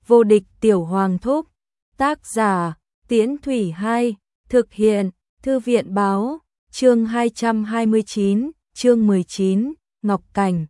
Vô địch tiểu hoàng thúc. Tác giả Tiễn Thủy 2. Thực hiện Thư viện báo. Chương 229, chương 19, Ngọc Cảnh.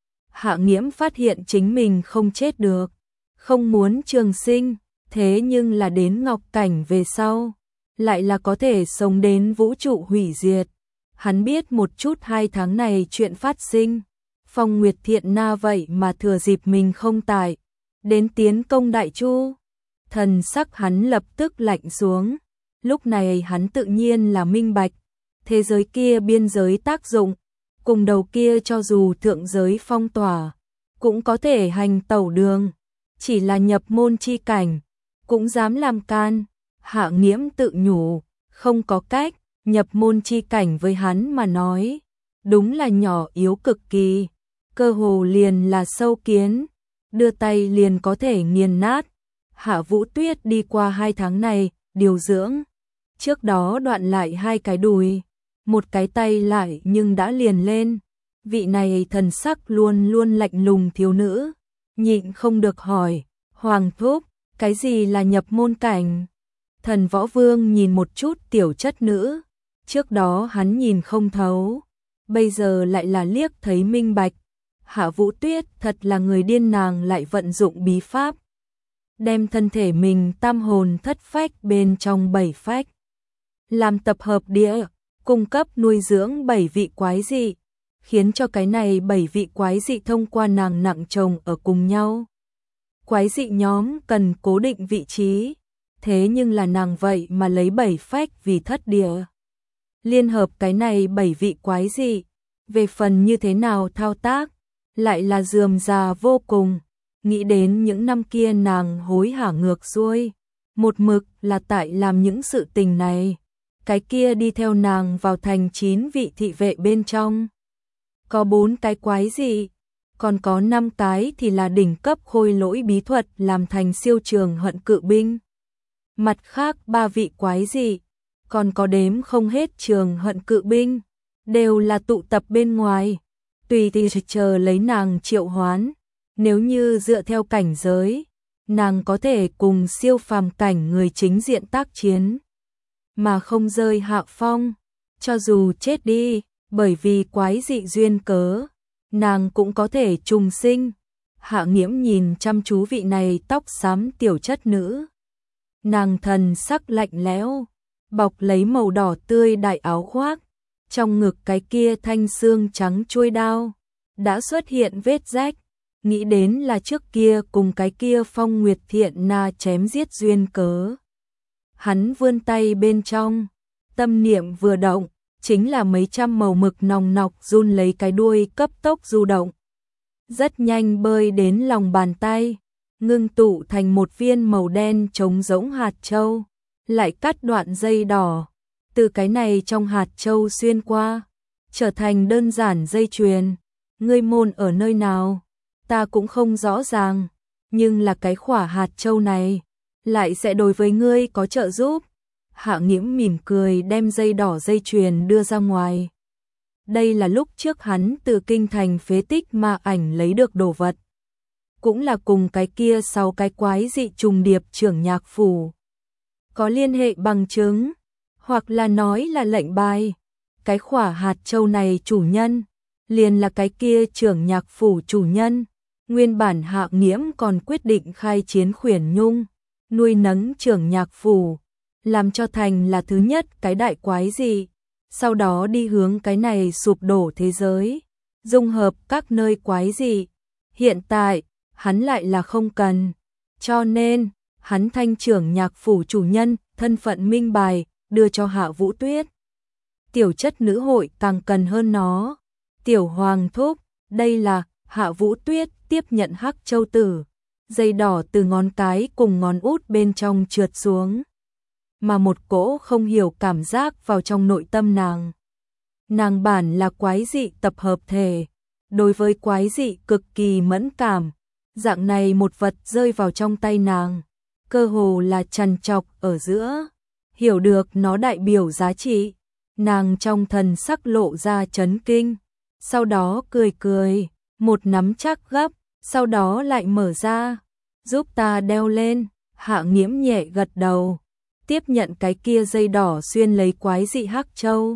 Hạ Nghiễm phát hiện chính mình không chết được, không muốn trường sinh, thế nhưng là đến Ngọc Cảnh về sau, lại là có thể sống đến vũ trụ hủy diệt. Hắn biết một chút 2 tháng này chuyện phát sinh, Phong Nguyệt Thiện Na vậy mà thừa dịp mình không tại, đến tiến công Đại Chu. Thần sắc hắn lập tức lạnh xuống, lúc này hắn tự nhiên là minh bạch, thế giới kia biên giới tác dụng, cùng đầu kia cho dù thượng giới phong tỏa, cũng có thể hành tẩu đường, chỉ là nhập môn chi cảnh, cũng dám làm can. Hạ Nghiễm tự nhủ, không có cách, nhập môn chi cảnh với hắn mà nói, đúng là nhỏ yếu cực kỳ, cơ hồ liền là sâu kiến, đưa tay liền có thể nghiền nát. Hạ Vũ Tuyết đi qua 2 tháng này, điều dưỡng, trước đó đoạn lại 2 cái đùi, một cái tay lại nhưng đã liền lên. Vị này thần sắc luôn luôn lạnh lùng thiếu nữ, nhịn không được hỏi, Hoàng thúc, cái gì là nhập môn cảnh? Thần Võ Vương nhìn một chút tiểu chất nữ, trước đó hắn nhìn không thấu, bây giờ lại là liếc thấy minh bạch. Hạ Vũ Tuyết thật là người điên, nàng lại vận dụng bí pháp, đem thân thể mình tam hồn thất phách bên trong 7 phách, làm tập hợp địa, cung cấp nuôi dưỡng 7 vị quái dị, khiến cho cái này 7 vị quái dị thông qua nàng nặng chồng ở cùng nhau. Quái dị nhóm cần cố định vị trí, thế nhưng là nàng vậy mà lấy 7 phách vì thất địa, liên hợp cái này 7 vị quái dị, về phần như thế nào thao tác, lại là rườm rà vô cùng. Nghĩ đến những năm kia nàng hối hả ngược xuôi, một mực là tại làm những sự tình này. Cái kia đi theo nàng vào thành 9 vị thị vệ bên trong, có 4 cái quái dị, còn có 5 cái thì là đỉnh cấp khôi lỗi bí thuật làm thành siêu trường hận cự binh. Mặt khác 3 vị quái dị, còn có đếm không hết trường hận cự binh, đều là tụ tập bên ngoài, tùy thì chờ lấy nàng triệu hoán. Nếu như dựa theo cảnh giới, nàng có thể cùng siêu phàm cảnh người chính diện tác chiến, mà không rơi hạ phong. Cho dù chết đi, bởi vì quái dị duyên cớ, nàng cũng có thể trùng sinh. Hạ Nghiễm nhìn chăm chú vị này tóc xám tiểu chất nữ, nàng thần sắc lạnh lẽo, bọc lấy màu đỏ tươi đại áo khoác, trong ngực cái kia thanh xương trắng chuôi đao đã xuất hiện vết rách. Nghĩ đến là trước kia cùng cái kia Phong Nguyệt Thiện Na chém giết duyên cớ. Hắn vươn tay bên trong, tâm niệm vừa động, chính là mấy trăm màu mực nòng nọc run lấy cái đuôi cấp tốc du động. Rất nhanh bơi đến lòng bàn tay, ngưng tụ thành một viên màu đen trống rỗng hạt châu, lại cắt đoạn dây đỏ, từ cái này trong hạt châu xuyên qua, trở thành đơn giản dây chuyền. Ngươi môn ở nơi nào? Ta cũng không rõ ràng, nhưng là cái khỏa hạt châu này lại sẽ đối với ngươi có trợ giúp. Hạ Nghiễm mỉm cười đem dây đỏ dây chuyền đưa ra ngoài. Đây là lúc trước hắn từ kinh thành phế tích ma ảnh lấy được đồ vật, cũng là cùng cái kia 6 cái quái dị trùng điệp trưởng nhạc phủ có liên hệ bằng chứng, hoặc là nói là lệnh bài. Cái khỏa hạt châu này chủ nhân liền là cái kia trưởng nhạc phủ chủ nhân. Nguyên bản Hạ Nghiễm còn quyết định khai chiến khuyển nhung, nuôi nấng trưởng nhạc phủ, làm cho thành là thứ nhất cái đại quái dị, sau đó đi hướng cái này sụp đổ thế giới, dung hợp các nơi quái dị. Hiện tại, hắn lại là không cần, cho nên, hắn thanh trưởng nhạc phủ chủ nhân, thân phận minh bài, đưa cho Hạ Vũ Tuyết. Tiểu chất nữ hội càng cần hơn nó. Tiểu Hoàng thúc, đây là. Hạ Vũ Tuyết tiếp nhận hắc châu tử, dây đỏ từ ngón cái cùng ngón út bên trong trượt xuống, mà một cỗ không hiểu cảm giác vào trong nội tâm nàng. Nàng bản là quái dị tập hợp thể, đối với quái dị cực kỳ mẫn cảm, dạng này một vật rơi vào trong tay nàng, cơ hồ là trằn trọc ở giữa, hiểu được nó đại biểu giá trị, nàng trong thần sắc lộ ra chấn kinh, sau đó cười cười. Một nắm chắc gấp, sau đó lại mở ra, giúp ta đeo lên. Hạ Nghiễm nhẹ gật đầu, tiếp nhận cái kia dây đỏ xuyên lấy quái dị hắc châu.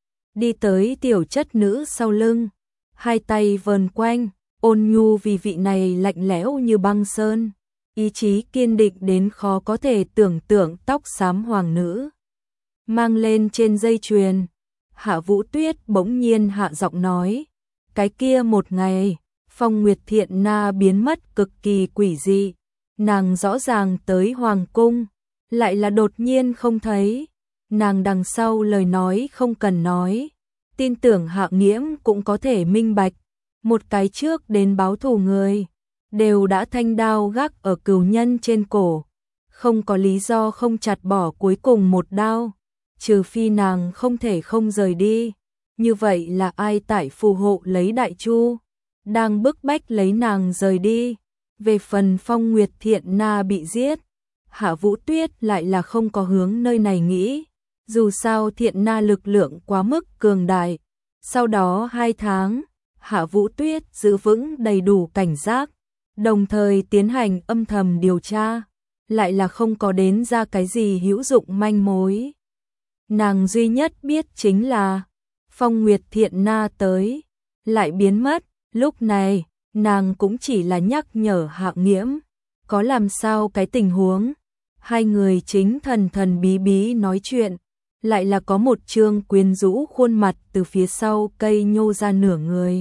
Đi tới tiểu chất nữ sau lưng, hai tay vờn quanh, ôn nhu vì vị này lạnh lẽo như băng sơn, ý chí kiên định đến khó có thể tưởng tượng tóc xám hoàng nữ. Mang lên trên dây chuyền, Hạ Vũ Tuyết bỗng nhiên hạ giọng nói, cái kia một ngày, Phong Nguyệt Thiện Na biến mất cực kỳ quỷ dị, nàng rõ ràng tới hoàng cung, lại là đột nhiên không thấy, nàng đằng sau lời nói không cần nói, tin tưởng Hạ Nghiễm cũng có thể minh bạch, một cái trước đến báo thù người, đều đã thanh đao gác ở cừu nhân trên cổ, không có lý do không chặt bỏ cuối cùng một đao, trừ phi nàng không thể không rời đi, như vậy là ai tại phù hộ lấy Đại Chu, đang bức bách lấy nàng rời đi. Về phần Phong Nguyệt Thiện Na bị giết, Hạ Vũ Tuyết lại là không có hướng nơi này nghĩ, dù sao Thiện Na lực lượng quá mức cường đại. Sau đó 2 tháng, Hạ Vũ Tuyết giữ vững đầy đủ cảnh giác, đồng thời tiến hành âm thầm điều tra, lại là không có đến ra cái gì hữu dụng manh mối. Nàng duy nhất biết chính là Phong Nguyệt Thiện Na tới, lại biến mất, lúc này nàng cũng chỉ là nhắc nhở Hạ Nghiễm, có làm sao cái tình huống. Hai người chính thần thần bí bí nói chuyện, lại là có một trương quyến rũ khuôn mặt từ phía sau cây nhô ra nửa người.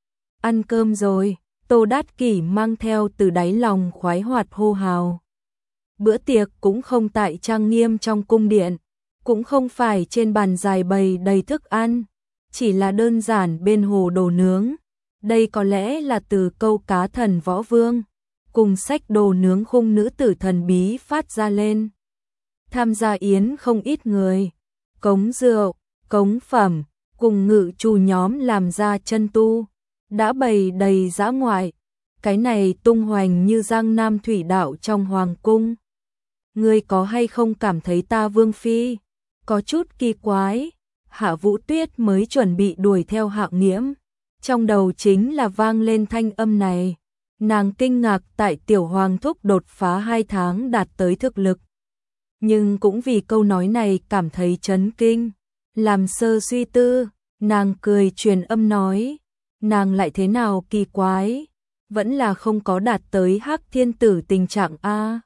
Ăn cơm rồi, Tô Đát Kỷ mang theo từ đáy lòng khoái hoạt hô hào. Bữa tiệc cũng không tại trang nghiêm trong cung điện, cũng không phải trên bàn dài bày đầy thức ăn, chỉ là đơn giản bên hồ đồ nướng. Đây có lẽ là từ câu cá thần võ vương, cùng sách đồ nướng khung nữ tử thần bí phát ra lên. Tham gia yến không ít người, cống rượu, cống phẩm, cùng ngự chủ nhóm làm ra chân tu, đã bày đầy dã ngoại, cái này tung hoành như giang nam thủy đạo trong hoàng cung. Ngươi có hay không cảm thấy ta vương phi có chút kỳ quái? Hạ Vũ Tuyết mới chuẩn bị đuổi theo Hạ Nghiễm, trong đầu chính là vang lên thanh âm này. Nàng kinh ngạc tại tiểu hoàng thúc đột phá 2 tháng đạt tới thực lực, nhưng cũng vì câu nói này cảm thấy chấn kinh. Làm sơ suy tư, nàng cười truyền âm nói, nàng lại thế nào kỳ quái, vẫn là không có đạt tới Hắc Thiên Tử tình trạng a.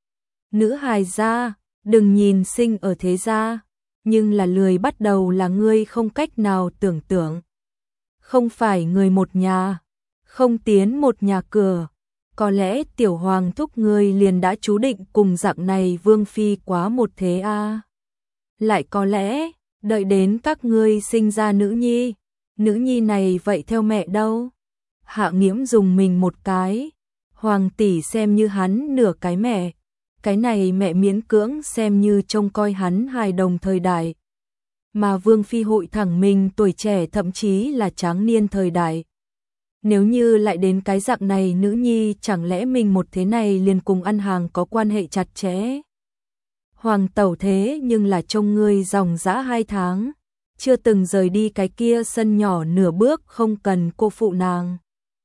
Nữ hài gia, đừng nhìn sinh ở thế gia, nhưng là lười bắt đầu là ngươi không cách nào tưởng tượng. Không phải người một nhà, không tiến một nhà cửa, có lẽ tiểu hoàng thúc ngươi liền đã chú định cùng dạng này vương phi quá một thế a. Lại có lẽ, đợi đến các ngươi sinh ra nữ nhi này vậy theo mẹ đâu? Hạ Nghiễm dùng mình một cái, hoàng tỷ xem như hắn nửa cái mẹ, cái này mẹ miễn cưỡng xem như trông coi hắn hài đồng thời đại. Mà vương phi hội thẳng mình tuổi trẻ thậm chí là tráng niên thời đại. Nếu như lại đến cái dạng này nữ nhi, chẳng lẽ mình một thế này liền cùng ăn hàng có quan hệ chặt chẽ? Hoàng tẩu thế nhưng là trông ngươi dòng dã 2 tháng, chưa từng rời đi cái kia sân nhỏ nửa bước không cần cô phụ nàng.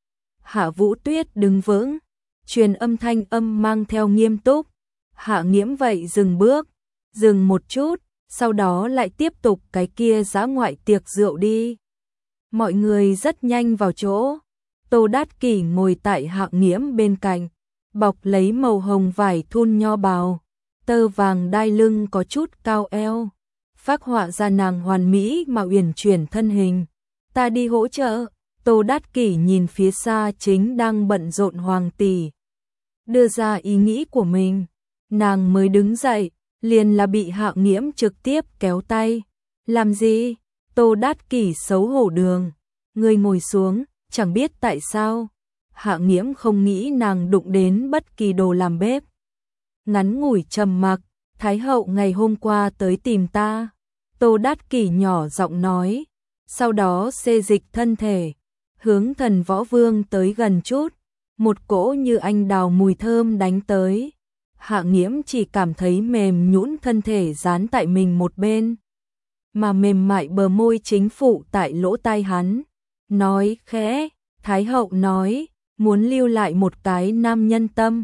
Hạ Vũ Tuyết đứng vững, truyền âm thanh âm mang theo nghiêm túc. Hạ Nghiễm vậy dừng bước, dừng một chút, sau đó lại tiếp tục cái kia dã ngoại tiệc rượu đi. Mọi người rất nhanh vào chỗ. Tô Đát Kỷ ngồi tại Hạ Nghiễm bên cạnh, bọc lấy màu hồng vải thun nho bào, tơ vàng đai lưng có chút cao eo, phác họa ra nàng hoàn mỹ mà uyển chuyển thân hình. Ta đi hỗ trợ. Tô Đát Kỷ nhìn phía xa chính đang bận rộn hoàng tỷ, đưa ra ý nghĩ của mình. Nàng mới đứng dậy, liền là bị Hạ Nghiễm trực tiếp kéo tay. Làm gì? Tô Đát Kỷ xấu hổ đường. Ngươi ngồi xuống, chẳng biết tại sao. Hạ Nghiễm không nghĩ nàng đụng đến bất kỳ đồ làm bếp. Ngắn ngủi trầm mặc, Thái hậu ngày hôm qua tới tìm ta. Tô Đát Kỷ nhỏ giọng nói, sau đó xê dịch thân thể, hướng Thần Võ Vương tới gần chút, một cỗ như anh đào mùi thơm đánh tới. Hạ Nghiễm chỉ cảm thấy mềm nhũn thân thể dán tại mình một bên, mà mềm mại bờ môi chính phụ tại lỗ tai hắn, nói khẽ. Thái hậu nói, muốn lưu lại một cái nam nhân tâm,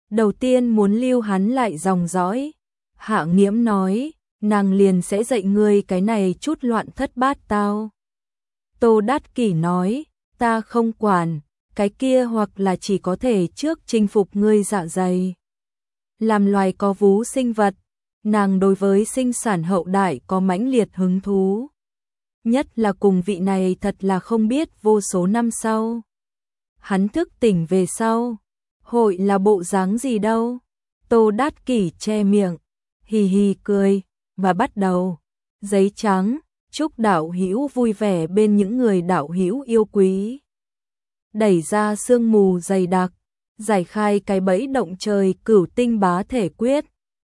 đầu tiên muốn lưu hắn lại dòng dõi. Hạ Nghiễm nói, nàng liền sẽ dạy ngươi cái này chút loạn thất bát tao. Tô Đát Kỷ nói, ta không quản, cái kia hoặc là chỉ có thể trước chinh phục ngươi dạ dày. Làm loài có vú sinh vật, nàng đối với sinh sản hậu đại có mãnh liệt hứng thú. Nhất là cùng vị này thật là không biết vô số năm sau. Hắn thức tỉnh về sau, hội là bộ dáng gì đâu. Tô Đát Kỷ che miệng, hì hì cười, và bắt đầu. Giấy trắng, chúc đạo hữu vui vẻ bên những người đạo hữu yêu quý. Đẩy ra sương mù dày đặc, giải khai cái bẫy động trời cửu tinh bá thể quyết.